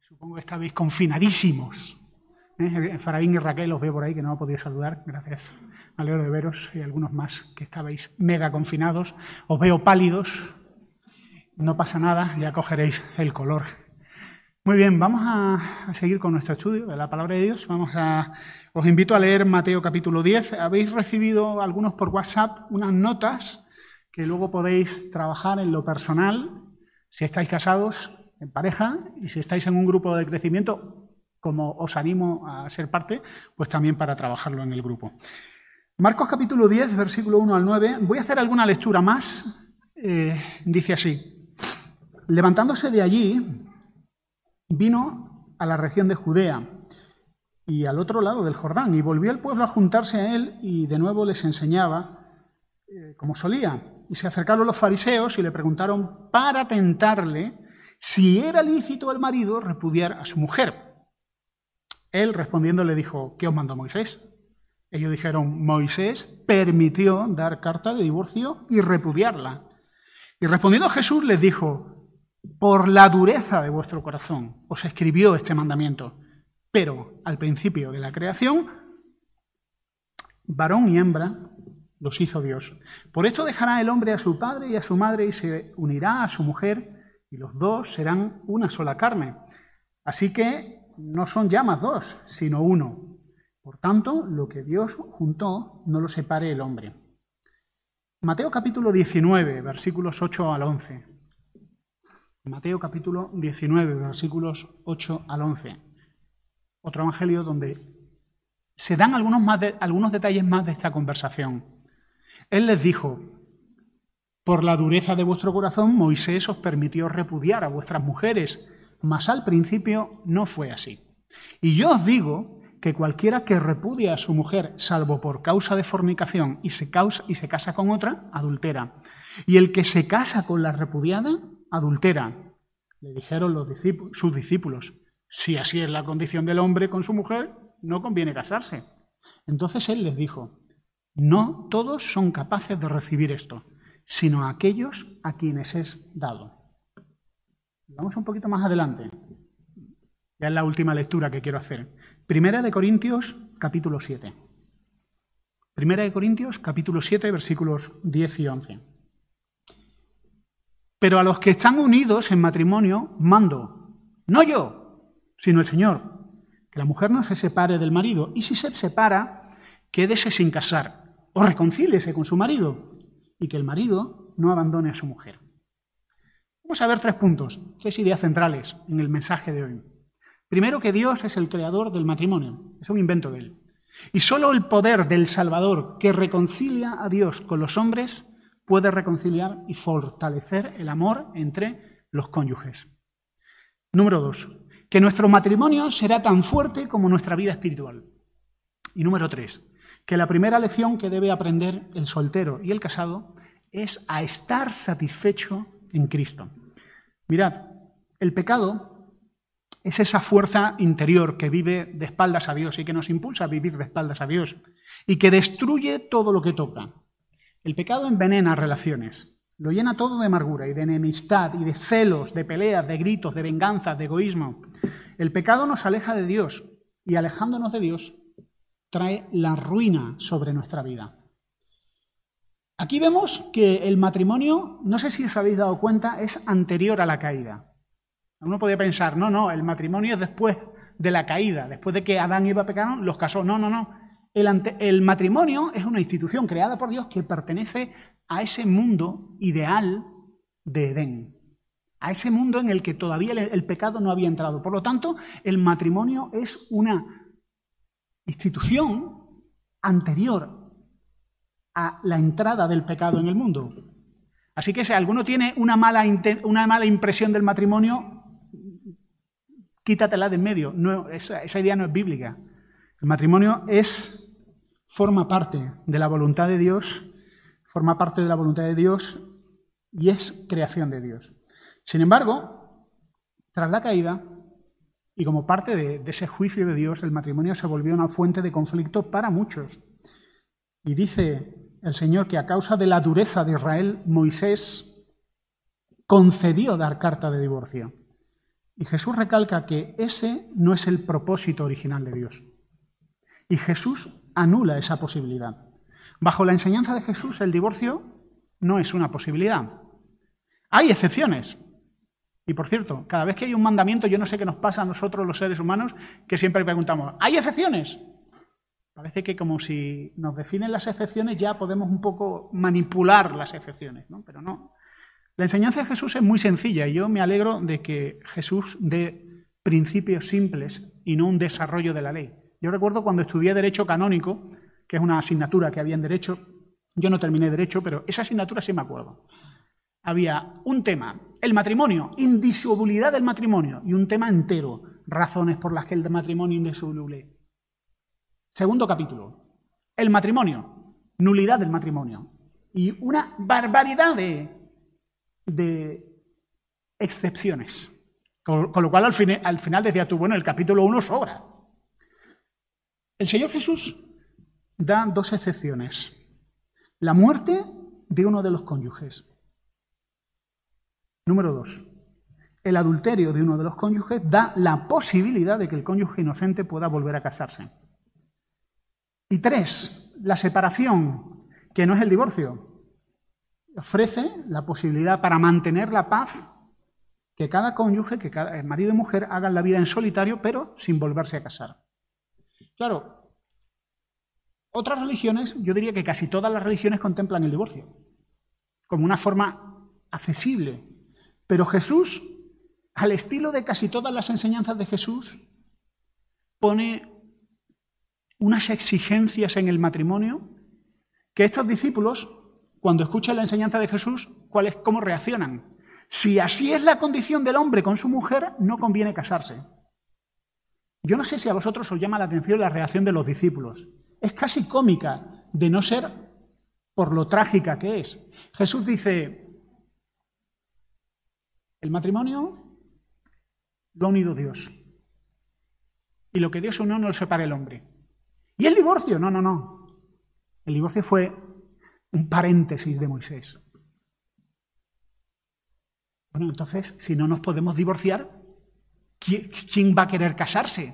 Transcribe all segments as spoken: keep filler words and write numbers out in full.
Supongo que estabais confinadísimos. ¿Eh? Efraín y Raquel os veo por ahí, que no me ha podido saludar. Gracias. Me alegro de veros y algunos más que estabais mega confinados. Os veo pálidos. No pasa nada, ya cogeréis el color. Muy bien, vamos a, a seguir con nuestro estudio de la Palabra de Dios. Vamos a, os invito a leer Mateo capítulo diez. Habéis recibido algunos por WhatsApp unas notas que luego podéis trabajar en lo personal, si estáis casados, en pareja, y si estáis en un grupo de crecimiento, como os animo a ser parte, pues también para trabajarlo en el grupo. Marcos capítulo diez, versículo uno al nueve. Voy a hacer alguna lectura más. Eh, dice así: levantándose de allí, vino a la región de Judea y al otro lado del Jordán, y volvió el pueblo a juntarse a él, y de nuevo les enseñaba eh, como solía. Y se acercaron los fariseos y le preguntaron para tentarle si era lícito al marido repudiar a su mujer. Él respondiendo le dijo: ¿qué os mandó Moisés? Ellos dijeron: Moisés permitió dar carta de divorcio y repudiarla. Y respondiendo Jesús les dijo: por la dureza de vuestro corazón os escribió este mandamiento, pero al principio de la creación, varón y hembra los hizo Dios. Por esto dejará el hombre a su padre y a su madre y se unirá a su mujer, y los dos serán una sola carne. Así que no son ya más dos, sino uno. Por tanto, lo que Dios juntó, no lo separe el hombre. Mateo capítulo diecinueve, versículos ocho al once. Mateo capítulo diecinueve, versículos ocho al once. Otro evangelio donde se dan algunos, más de, algunos detalles más de esta conversación. Él les dijo: por la dureza de vuestro corazón, Moisés os permitió repudiar a vuestras mujeres, mas al principio no fue así. Y yo os digo que cualquiera que repudia a su mujer, salvo por causa de fornicación, y se, causa, y se casa con otra, adultera. Y el que se casa con la repudiada, adultera. Le dijeron los discípulos, sus discípulos: si así es la condición del hombre con su mujer, no conviene casarse. Entonces él les dijo: no todos son capaces de recibir esto, sino aquellos a quienes es dado. Vamos un poquito más adelante. Ya es la última lectura que quiero hacer. Primera de Corintios, capítulo siete. Primera de Corintios, capítulo siete, versículos diez y once. Pero a los que están unidos en matrimonio mando, no yo, sino el Señor, que la mujer no se separe del marido, y si se separa, quédese sin casar, o reconcíliese con su marido, y que el marido no abandone a su mujer. Vamos a ver tres puntos, tres ideas centrales en el mensaje de hoy. Primero, que Dios es el creador del matrimonio, es un invento de él. Y solo el poder del Salvador que reconcilia a Dios con los hombres puede reconciliar y fortalecer el amor entre los cónyuges. Número dos, que nuestro matrimonio será tan fuerte como nuestra vida espiritual. Y número tres, que la primera lección que debe aprender el soltero y el casado es a estar satisfecho en Cristo. Mirad, el pecado es esa fuerza interior que vive de espaldas a Dios y que nos impulsa a vivir de espaldas a Dios y que destruye todo lo que toca. El pecado envenena relaciones, lo llena todo de amargura y de enemistad y de celos, de peleas, de gritos, de venganzas, de egoísmo. El pecado nos aleja de Dios y, alejándonos de Dios, trae la ruina sobre nuestra vida. Aquí vemos que el matrimonio, no sé si os habéis dado cuenta, es anterior a la caída. Uno podría pensar, no, no, el matrimonio es después de la caída, después de que Adán y Eva pecaron, los casó. No, no, no. El, ante, el matrimonio es una institución creada por Dios que pertenece a ese mundo ideal de Edén, a ese mundo en el que todavía el, el pecado no había entrado. Por lo tanto, el matrimonio es una institución anterior a la entrada del pecado en el mundo. Así que si alguno tiene una mala, una mala impresión del matrimonio, quítatela de en medio. No, esa, esa idea no es bíblica. El matrimonio es, forma parte de la voluntad de Dios, forma parte de la voluntad de Dios y es creación de Dios. Sin embargo, tras la caída, y como parte de, de ese juicio de Dios, el matrimonio se volvió una fuente de conflicto para muchos. Y dice el Señor que a causa de la dureza de Israel, Moisés concedió dar carta de divorcio. Y Jesús recalca que ese no es el propósito original de Dios. Y Jesús anula esa posibilidad. Bajo la enseñanza de Jesús, el divorcio no es una posibilidad. Hay excepciones. Y por cierto, cada vez que hay un mandamiento, yo no sé qué nos pasa a nosotros los seres humanos, que siempre preguntamos, ¿hay excepciones? Parece que como si nos definen las excepciones ya podemos un poco manipular las excepciones, ¿no? Pero no. La enseñanza de Jesús es muy sencilla y yo me alegro de que Jesús dé principios simples y no un desarrollo de la ley. Yo recuerdo cuando estudié Derecho Canónico, que es una asignatura que había en Derecho, yo no terminé Derecho, pero esa asignatura sí me acuerdo. Había un tema, el matrimonio, indisolubilidad del matrimonio, y un tema entero, razones por las que el matrimonio es indisoluble. Segundo capítulo, el matrimonio, nulidad del matrimonio, y una barbaridad de, de excepciones. Con, con lo cual al, fin, al final decía tú, bueno, el capítulo uno sobra. El Señor Jesús da dos excepciones. La muerte de uno de los cónyuges. Número dos, el adulterio de uno de los cónyuges da la posibilidad de que el cónyuge inocente pueda volver a casarse. Y tres, la separación, que no es el divorcio, ofrece la posibilidad para mantener la paz que cada cónyuge, que cada marido y mujer hagan la vida en solitario, pero sin volverse a casar. Claro, otras religiones, yo diría que casi todas las religiones contemplan el divorcio como una forma accesible. Pero Jesús, al estilo de casi todas las enseñanzas de Jesús, pone unas exigencias en el matrimonio que estos discípulos, cuando escuchan la enseñanza de Jesús, ¿cuál es, cómo reaccionan? Si así es la condición del hombre con su mujer, no conviene casarse. Yo no sé si a vosotros os llama la atención la reacción de los discípulos. Es casi cómica, de no ser por lo trágica que es. Jesús dice, el matrimonio lo ha unido Dios. Y lo que Dios unió no lo separa el hombre. ¿Y el divorcio? No, no, no. El divorcio fue un paréntesis de Moisés. Bueno, entonces, si no nos podemos divorciar, ¿quién va a querer casarse?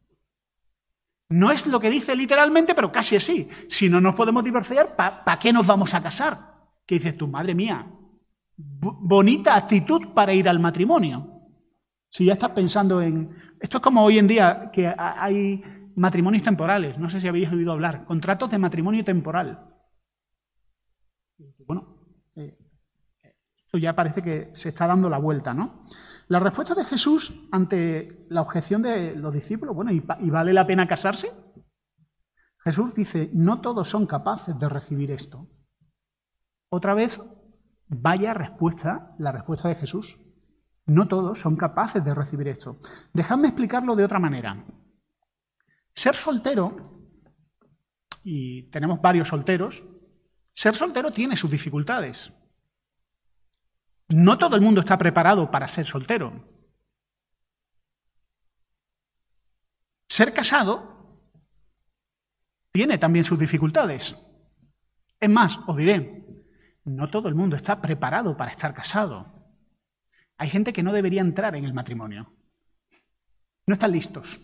No es lo que dice literalmente, pero casi así. Si no nos podemos divorciar, ¿para pa qué nos vamos a casar? ¿Qué dices tú? Madre mía, bonita actitud para ir al matrimonio. Si ya estás pensando en... Esto es como hoy en día que hay matrimonios temporales. No sé si habéis oído hablar. Contratos de matrimonio temporal. Bueno, eh, esto ya parece que se está dando la vuelta, ¿no? La respuesta de Jesús ante la objeción de los discípulos, bueno, ¿y, ¿y vale la pena casarse? Jesús dice, no todos son capaces de recibir esto. Otra vez, vaya respuesta, la respuesta de Jesús. No todos son capaces de recibir esto. Dejadme explicarlo de otra manera. Ser soltero, y tenemos varios solteros, ser soltero tiene sus dificultades. No todo el mundo está preparado para ser soltero. Ser casado tiene también sus dificultades. Es más, os diré, no todo el mundo está preparado para estar casado. Hay gente que no debería entrar en el matrimonio. No están listos.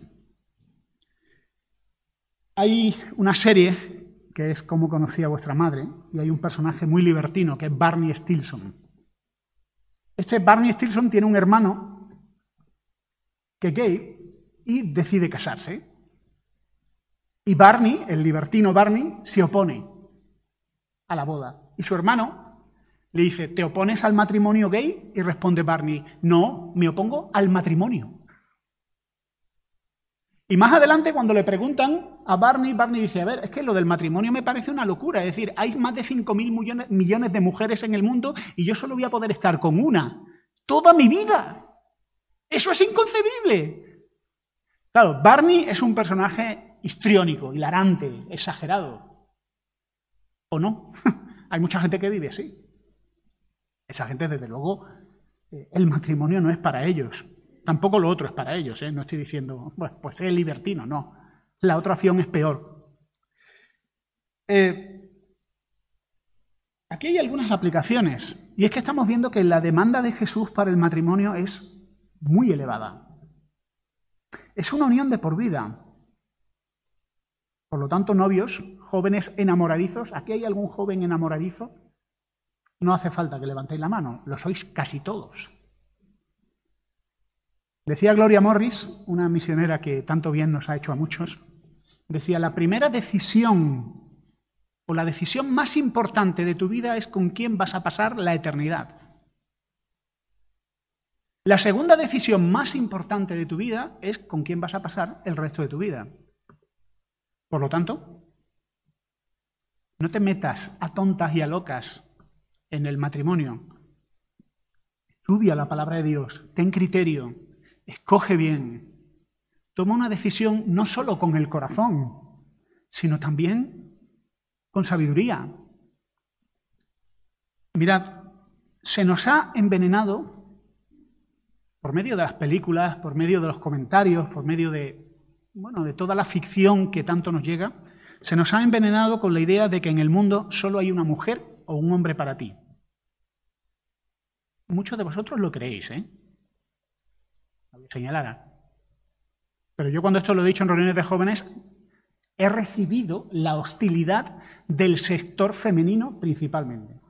Hay una serie que es Cómo conocí a vuestra madre, y hay un personaje muy libertino que es Barney Stinson. Este Barney Stinson tiene un hermano que es gay y decide casarse. Y Barney, el libertino Barney, se opone a la boda. Y su hermano le dice, ¿te opones al matrimonio gay? Y responde Barney, no, me opongo al matrimonio. Y más adelante, cuando le preguntan a Barney, Barney dice, a ver, es que lo del matrimonio me parece una locura. Es decir, hay más de cinco mil millones, millones de mujeres en el mundo y yo solo voy a poder estar con una toda mi vida. ¡Eso es inconcebible! Claro, Barney es un personaje histriónico, hilarante, exagerado. ¿O no? Hay mucha gente que vive así. Esa gente, desde luego, el matrimonio no es para ellos. Tampoco lo otro es para ellos, ¿eh? No estoy diciendo, bueno, pues es libertino, no. La otra opción es peor. Eh, aquí hay algunas aplicaciones. Y es que estamos viendo que la demanda de Jesús para el matrimonio es muy elevada. Es una unión de por vida. Por lo tanto, novios, jóvenes enamoradizos, ¿aquí hay algún joven enamoradizo? No hace falta que levantéis la mano, lo sois casi todos. Decía Gloria Morris, una misionera que tanto bien nos ha hecho a muchos, decía, la primera decisión o la decisión más importante de tu vida es con quién vas a pasar la eternidad. La segunda decisión más importante de tu vida es con quién vas a pasar el resto de tu vida. Por lo tanto, no te metas a tontas y a locas en el matrimonio. Estudia la palabra de Dios, ten criterio, escoge bien. Toma una decisión no solo con el corazón, sino también con sabiduría. Mirad, se nos ha envenenado por medio de las películas, por medio de los comentarios, por medio de, bueno, de toda la ficción que tanto nos llega, se nos ha envenenado con la idea de que en el mundo solo hay una mujer o un hombre para ti. Muchos de vosotros lo creéis, ¿eh? Lo señalara. Pero yo cuando esto lo he dicho en reuniones de jóvenes, he recibido la hostilidad del sector femenino principalmente.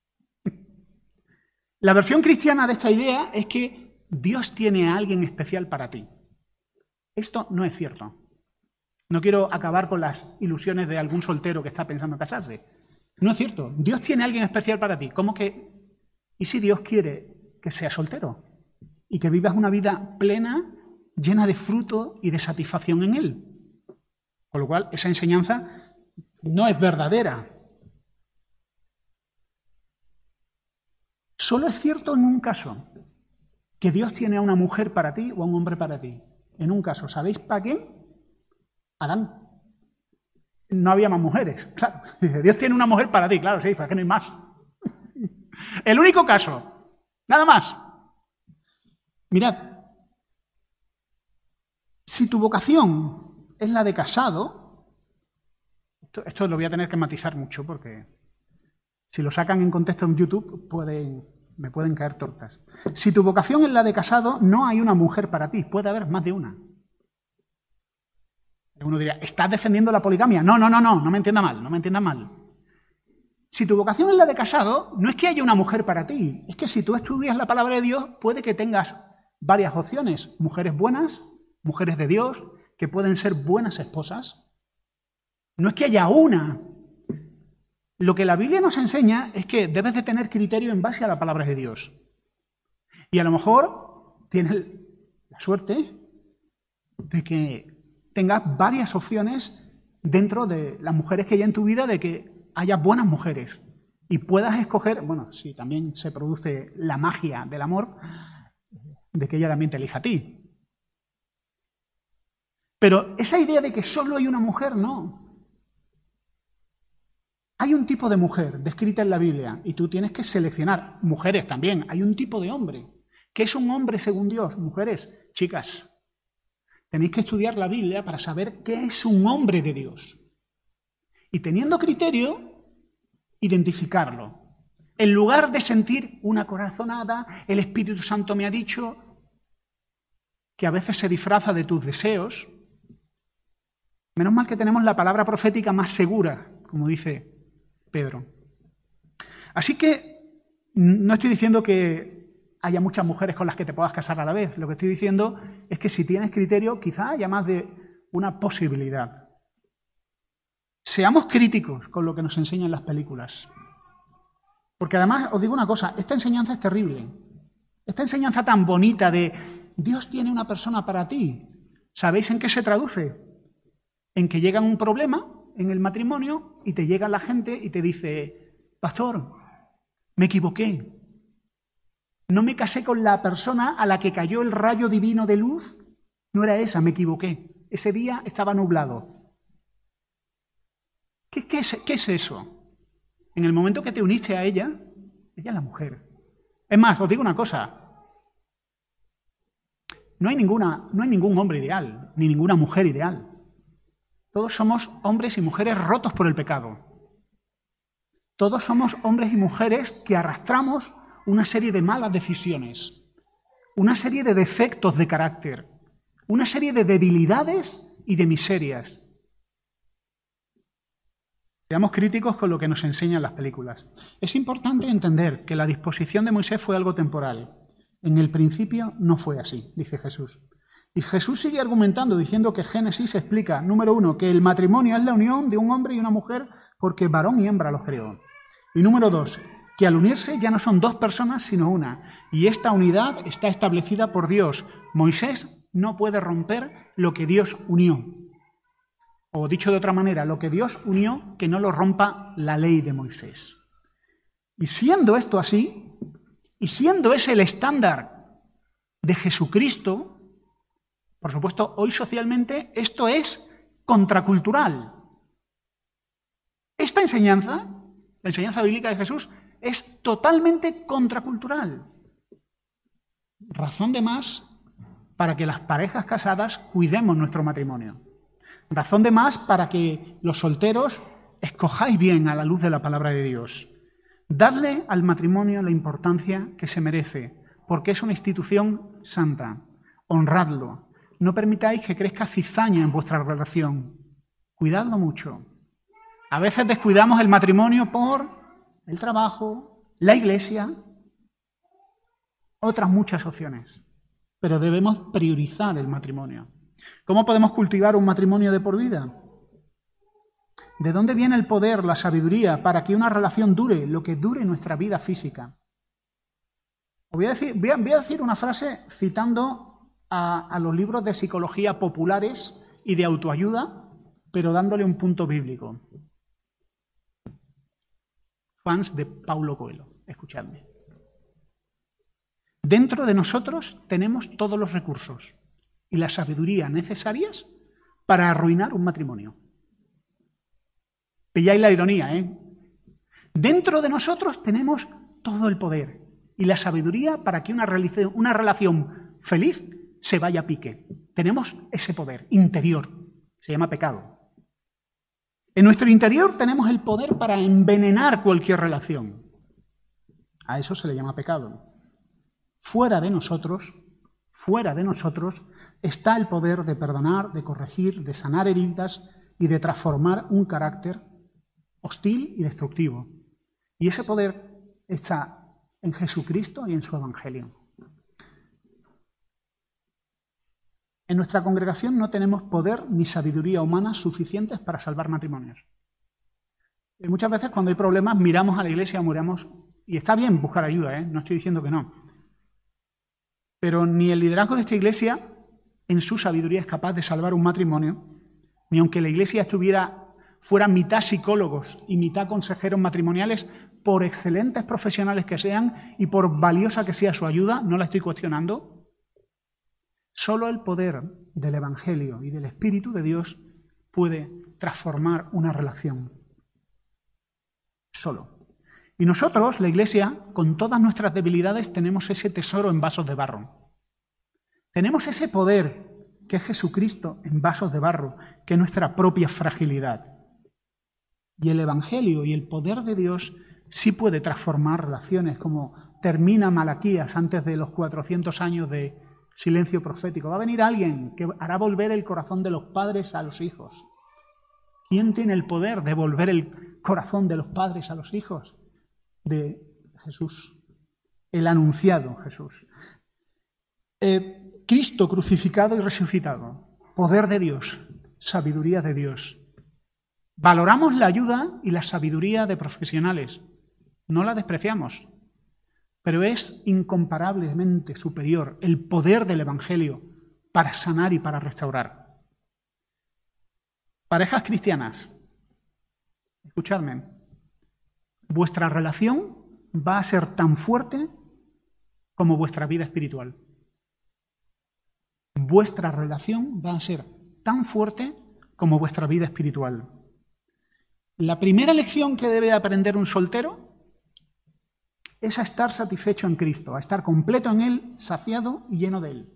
La versión cristiana de esta idea es que Dios tiene a alguien especial para ti. Esto no es cierto. No quiero acabar con las ilusiones de algún soltero que está pensando casarse. No es cierto. Dios tiene a alguien especial para ti. ¿Cómo que? ¿Y si Dios quiere que seas soltero? Y que vivas una vida plena, llena de fruto y de satisfacción en Él. Con lo cual, esa enseñanza no es verdadera. Solo es cierto en un caso, que Dios tiene a una mujer para ti o a un hombre para ti. En un caso, ¿sabéis para qué? Adán. No había más mujeres, claro. Dios tiene una mujer para ti, claro, sí, ¿para qué no hay más? El único caso, nada más. Mirad, si tu vocación es la de casado, esto, esto lo voy a tener que matizar mucho porque si lo sacan en contexto en YouTube pueden, me pueden caer tortas. Si tu vocación es la de casado, no hay una mujer para ti, puede haber más de una. Uno diría, ¿estás defendiendo la poligamia? No, no, no, no, no me entienda mal, no me entienda mal. Si tu vocación es la de casado, no es que haya una mujer para ti, es que si tú estudias la palabra de Dios, puede que tengas varias opciones, mujeres buenas, mujeres de Dios, que pueden ser buenas esposas. No es que haya una. Lo que la Biblia nos enseña es que debes de tener criterio en base a la palabra de Dios. Y a lo mejor tienes la suerte de que tengas varias opciones dentro de las mujeres que hay en tu vida, de que haya buenas mujeres y puedas escoger, bueno, si también se produce la magia del amor, de que ella también te elija a ti. Pero esa idea de que solo hay una mujer, no. Hay un tipo de mujer descrita en la Biblia y tú tienes que seleccionar. Mujeres también, hay un tipo de hombre. ¿Qué es un hombre según Dios? Mujeres, chicas, tenéis que estudiar la Biblia para saber qué es un hombre de Dios. Y teniendo criterio, identificarlo. En lugar de sentir una corazonada, el Espíritu Santo me ha dicho, que a veces se disfraza de tus deseos. Menos mal que tenemos la palabra profética más segura, como dice Pedro. Así que no estoy diciendo que haya muchas mujeres con las que te puedas casar a la vez. Lo que estoy diciendo es que si tienes criterio, quizá haya más de una posibilidad. Seamos críticos con lo que nos enseñan las películas. Porque además, os digo una cosa, esta enseñanza es terrible. Esta enseñanza tan bonita de Dios tiene una persona para ti. ¿Sabéis en qué se traduce? En que llega un problema en el matrimonio y te llega la gente y te dice, pastor, me equivoqué. No me casé con la persona a la que cayó el rayo divino de luz. No era esa, me equivoqué. Ese día estaba nublado. ¿Qué, qué, es, ¿Qué es eso? En el momento que te uniste a ella, ella es la mujer. Es más, os digo una cosa. No hay, ninguna, no hay ningún hombre ideal, ni ninguna mujer ideal. Todos somos hombres y mujeres rotos por el pecado. Todos somos hombres y mujeres que arrastramos una serie de malas decisiones. una serie de defectos de carácter, una serie de debilidades y de miserias. Seamos críticos con lo que nos enseñan las películas. Es importante entender que la disposición de Moisés fue algo temporal. En el principio no fue así, dice Jesús. Y Jesús sigue argumentando, diciendo que Génesis explica, número uno, que el matrimonio es la unión de un hombre y una mujer porque varón y hembra los creó. Y número dos, que al unirse ya no son dos personas, sino una. Y esta unidad está establecida por Dios. Moisés no puede romper lo que Dios unió. O dicho de otra manera, lo que Dios unió, que no lo rompa la ley de Moisés. Y siendo esto así, y siendo ese el estándar de Jesucristo, por supuesto, hoy socialmente esto es contracultural. Esta enseñanza, la enseñanza bíblica de Jesús, es totalmente contracultural. Razón de más para que las parejas casadas cuidemos nuestro matrimonio. Razón de más para que los solteros escojáis bien a la luz de la palabra de Dios. Dadle al matrimonio la importancia que se merece, porque es una institución santa. Honradlo. No permitáis que crezca cizaña en vuestra relación. Cuidadlo mucho. A veces descuidamos el matrimonio por el trabajo, la iglesia, otras muchas opciones. Pero debemos priorizar el matrimonio. ¿Cómo podemos cultivar un matrimonio de por vida? ¿De dónde viene el poder, la sabiduría para que una relación dure lo que dure nuestra vida física? Voy a decir, voy a, voy a decir una frase citando a, a los libros de psicología populares y de autoayuda, pero dándole un punto bíblico. Fans de Paulo Coelho, escuchadme. Dentro de nosotros tenemos todos los recursos y la sabiduría necesarias para arruinar un matrimonio. Pilláis la ironía, ¿eh? Dentro de nosotros tenemos todo el poder y la sabiduría para que una, una relación feliz se vaya a pique. Tenemos ese poder interior, se llama pecado. En nuestro interior tenemos el poder para envenenar cualquier relación. A eso se le llama pecado. Fuera de nosotros, fuera de nosotros, está el poder de perdonar, de corregir, de sanar heridas y de transformar un carácter hostil y destructivo. Y ese poder está en Jesucristo y en su Evangelio. En nuestra congregación no tenemos poder ni sabiduría humana suficientes para salvar matrimonios. Y muchas veces cuando hay problemas miramos a la iglesia, miramos, y está bien buscar ayuda, ¿eh? No estoy diciendo que no. Pero ni el liderazgo de esta iglesia en su sabiduría es capaz de salvar un matrimonio, ni aunque la iglesia estuviera fuera mitad psicólogos y mitad consejeros matrimoniales, por excelentes profesionales que sean y por valiosa que sea su ayuda, no la estoy cuestionando, solo el poder del Evangelio y del Espíritu de Dios puede transformar una relación. Solo. Y nosotros, la Iglesia, con todas nuestras debilidades, tenemos ese tesoro en vasos de barro. Tenemos ese poder que es Jesucristo en vasos de barro, que es nuestra propia fragilidad. Y el Evangelio y el poder de Dios sí puede transformar relaciones, como termina Malaquías antes de los cuatrocientos años de silencio profético. Va a venir alguien que hará volver el corazón de los padres a los hijos. ¿Quién tiene el poder de volver el corazón de los padres a los hijos? De Jesús, el anunciado Jesús. Eh, Cristo crucificado y resucitado, poder de Dios, sabiduría de Dios. Valoramos la ayuda y la sabiduría de profesionales, no la despreciamos, pero es incomparablemente superior el poder del Evangelio para sanar y para restaurar. Parejas cristianas, escuchadme, vuestra relación va a ser tan fuerte como vuestra vida espiritual. Vuestra relación va a ser tan fuerte como vuestra vida espiritual. La primera lección que debe aprender un soltero es a estar satisfecho en Cristo, a estar completo en Él, saciado y lleno de Él.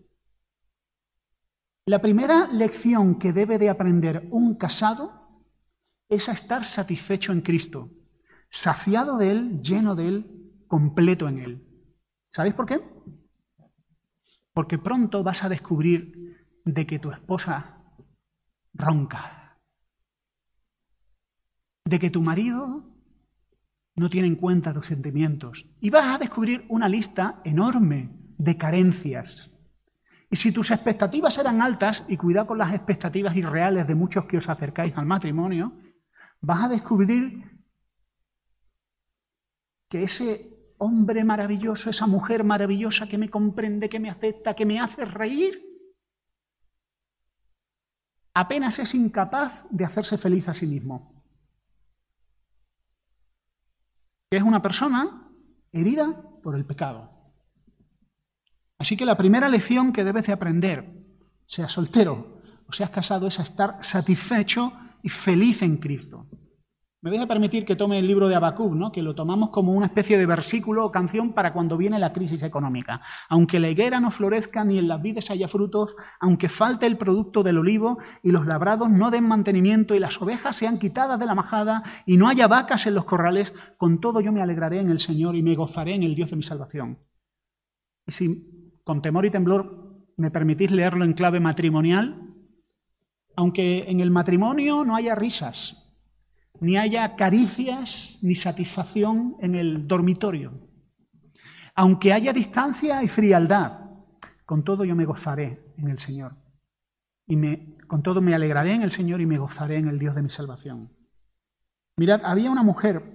La primera lección que debe de aprender un casado es a estar satisfecho en Cristo, saciado de Él, lleno de Él, completo en Él. ¿Sabéis por qué? porque pronto vas a descubrir de que tu esposa ronca, de que tu marido no tiene en cuenta tus sentimientos, y vas a descubrir una lista enorme de carencias. Y si tus expectativas eran altas, y cuidado con las expectativas irreales de muchos que os acercáis al matrimonio, vas a descubrir que ese hombre maravilloso, esa mujer maravillosa que me comprende, que me acepta, que me hace reír, apenas es incapaz de hacerse feliz a sí mismo. Que es una persona herida por el pecado. Así que la primera lección que debes de aprender, seas soltero o seas casado, es a estar satisfecho y feliz en Cristo. Me vais a permitir que tome el libro de Habacuc, ¿no? Que lo tomamos como una especie de versículo o canción para cuando viene la crisis económica. Aunque la higuera no florezca ni en las vides haya frutos, aunque falte el producto del olivo y los labrados no den mantenimiento y las ovejas sean quitadas de la majada y no haya vacas en los corrales, con todo yo me alegraré en el Señor y me gozaré en el Dios de mi salvación. Y si con temor y temblor me permitís leerlo en clave matrimonial, aunque en el matrimonio no haya risas, ni haya caricias ni satisfacción en el dormitorio, aunque haya distancia y frialdad, con todo yo me gozaré en el Señor. Y me, con todo me alegraré en el Señor y me gozaré en el Dios de mi salvación. Mirad, había una mujer,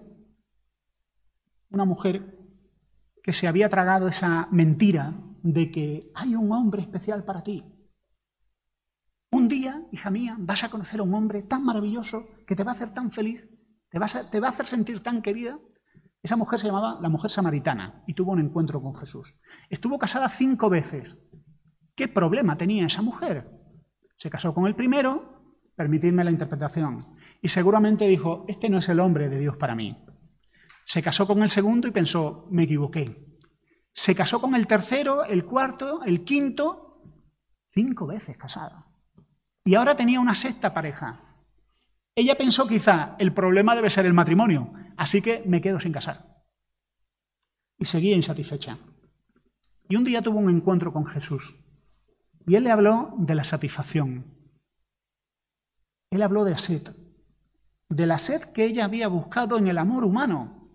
una mujer que se había tragado esa mentira de que hay un hombre especial para ti. Un día, hija mía, vas a conocer a un hombre tan maravilloso que te va a hacer tan feliz, te, vas a, te va a hacer sentir tan querida. Esa mujer se llamaba la mujer samaritana y tuvo un encuentro con Jesús. Estuvo casada cinco veces. ¿Qué problema tenía esa mujer? Se casó con el primero, permitidme la interpretación, y seguramente dijo, este no es el hombre de Dios para mí. Se casó con el segundo y pensó, me equivoqué. Se casó con el tercero, el cuarto, el quinto, cinco veces casada. Y ahora tenía una sexta pareja. Ella pensó quizá, el problema debe ser el matrimonio, así que me quedo sin casar. Y seguía insatisfecha. Y un día tuvo un encuentro con Jesús. Y él le habló de la satisfacción. Él habló de la sed. De la sed que ella había buscado en el amor humano.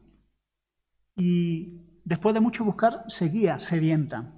Y después de mucho buscar, seguía sedienta.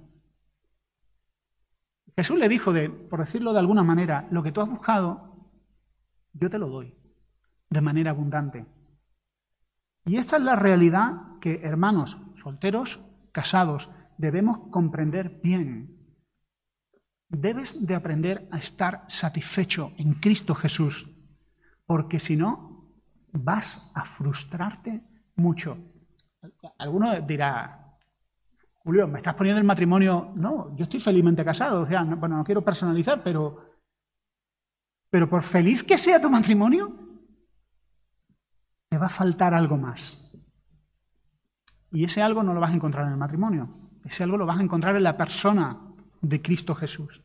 Jesús le dijo, de, por decirlo de alguna manera, lo que tú has buscado, yo te lo doy, de manera abundante. Y esta es la realidad que, hermanos solteros, casados, debemos comprender bien. Debes de aprender a estar satisfecho en Cristo Jesús, porque si no, vas a frustrarte mucho. Alguno dirá, Julio, ¿me estás poniendo el matrimonio? No, yo estoy felizmente casado. O sea, no, bueno, no quiero personalizar, pero, pero por feliz que sea tu matrimonio, te va a faltar algo más. Y ese algo no lo vas a encontrar en el matrimonio. Ese algo lo vas a encontrar en la persona de Cristo Jesús.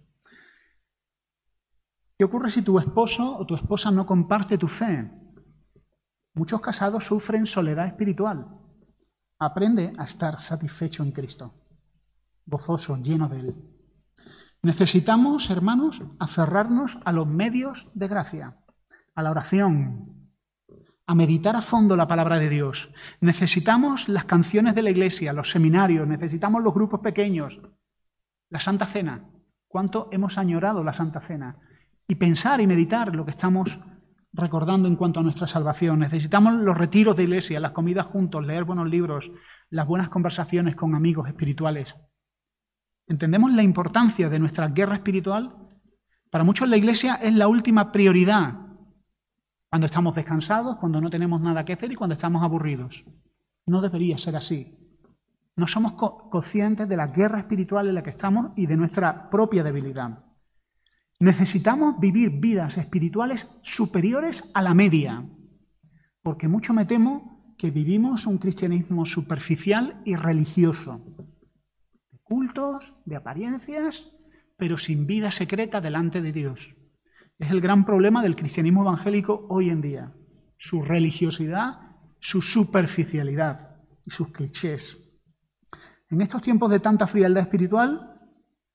¿Qué ocurre si tu esposo o tu esposa no comparte tu fe? Muchos casados sufren soledad espiritual. Aprende a estar satisfecho en Cristo, gozoso, lleno de Él. Necesitamos, hermanos, aferrarnos a los medios de gracia, a la oración, a meditar a fondo la palabra de Dios. Necesitamos las canciones de la iglesia, los seminarios, necesitamos los grupos pequeños, la Santa Cena. ¿Cuánto hemos añorado la Santa Cena? Y pensar y meditar lo que estamos recordando en cuanto a nuestra salvación. Necesitamos los retiros de iglesia, las comidas juntos, leer buenos libros, las buenas conversaciones con amigos espirituales. ¿Entendemos la importancia de nuestra guerra espiritual? Para muchos la iglesia es la última prioridad cuando estamos descansados, cuando no tenemos nada que hacer y cuando estamos aburridos. No debería ser así. No somos co- conscientes de la guerra espiritual en la que estamos y de nuestra propia debilidad. Necesitamos vivir vidas espirituales superiores a la media, porque mucho me temo que vivimos un cristianismo superficial y religioso, de cultos, de apariencias, pero sin vida secreta delante de Dios. Es el gran problema del cristianismo evangélico hoy en día, su religiosidad, su superficialidad y sus clichés. En estos tiempos de tanta frialdad espiritual,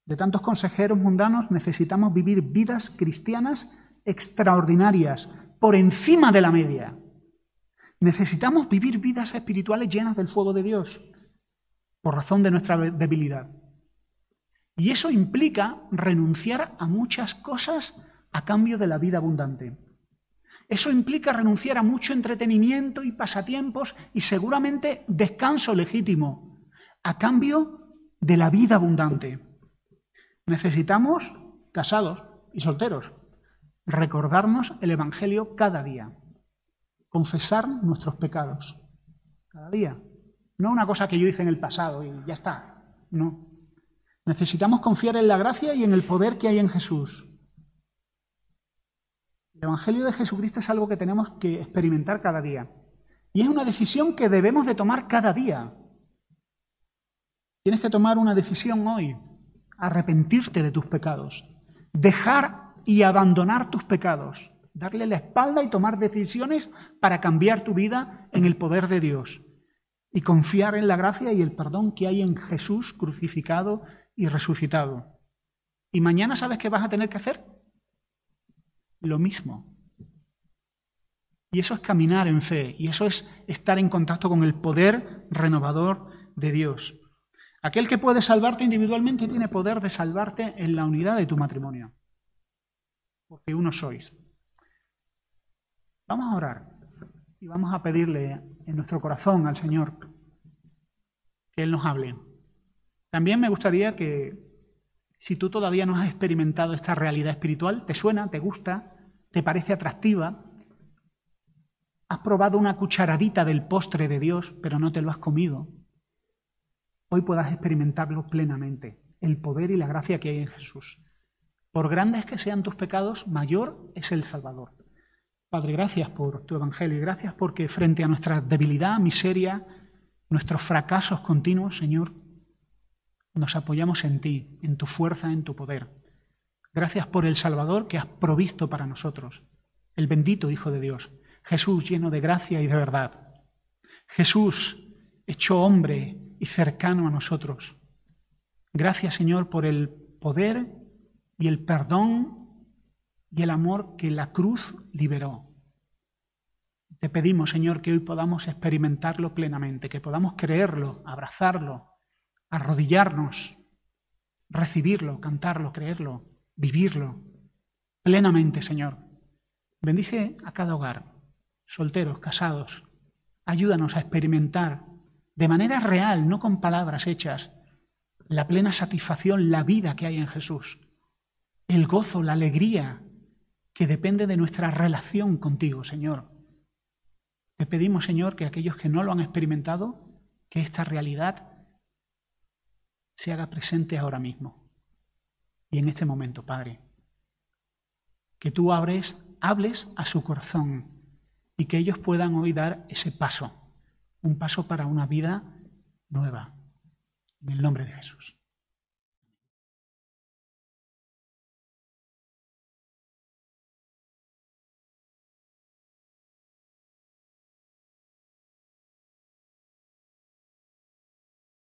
de tantos consejeros mundanos, necesitamos vivir vidas cristianas extraordinarias, por encima de la media. Necesitamos vivir vidas espirituales llenas del fuego de Dios, por razón de nuestra debilidad. Y eso implica renunciar a muchas cosas a cambio de la vida abundante. Eso implica renunciar a mucho entretenimiento y pasatiempos y seguramente descanso legítimo a cambio de la vida abundante. Necesitamos, casados y solteros, recordarnos el Evangelio cada día, confesar nuestros pecados cada día. No una cosa que yo hice en el pasado y ya está, no. Necesitamos confiar en la gracia y en el poder que hay en Jesús. El Evangelio de Jesucristo es algo que tenemos que experimentar cada día. Y es una decisión que debemos de tomar cada día. Tienes que tomar una decisión hoy, arrepentirte de tus pecados, dejar y abandonar tus pecados, darle la espalda y tomar decisiones para cambiar tu vida en el poder de Dios y confiar en la gracia y el perdón que hay en Jesús crucificado y resucitado. ¿Y mañana sabes qué vas a tener que hacer? Lo mismo. Y eso es caminar en fe, y eso es estar en contacto con el poder renovador de Dios. Aquel que puede salvarte individualmente tiene poder de salvarte en la unidad de tu matrimonio, porque uno sois. Vamos a orar y vamos a pedirle en nuestro corazón al Señor que Él nos hable. También me gustaría que, si tú todavía no has experimentado esta realidad espiritual, te suena, te gusta, te parece atractiva, has probado una cucharadita del postre de Dios, pero no te lo has comido, hoy puedas experimentarlo plenamente, el poder y la gracia que hay en Jesús. Por grandes que sean tus pecados, mayor es el Salvador. Padre, gracias por tu Evangelio y gracias porque frente a nuestra debilidad, miseria, nuestros fracasos continuos, Señor, nos apoyamos en ti, en tu fuerza, en tu poder. Gracias por el Salvador que has provisto para nosotros, el bendito Hijo de Dios, Jesús lleno de gracia y de verdad. Jesús hecho hombre y cercano a nosotros. Gracias, Señor, por el poder y el perdón y el amor que la cruz liberó. Te pedimos, Señor, que hoy podamos experimentarlo plenamente, que podamos creerlo, abrazarlo, arrodillarnos, recibirlo, cantarlo, creerlo, vivirlo plenamente, Señor. Bendice a cada hogar, solteros, casados. Ayúdanos a experimentar de manera real, no con palabras hechas, la plena satisfacción, la vida que hay en Jesús, el gozo, la alegría que depende de nuestra relación contigo, Señor. Te pedimos, Señor, que aquellos que no lo han experimentado, que esta realidad se haga presente ahora mismo y en este momento, Padre. Que tú abres, hables a su corazón y que ellos puedan hoy dar ese paso, un paso para una vida nueva. En el nombre de Jesús.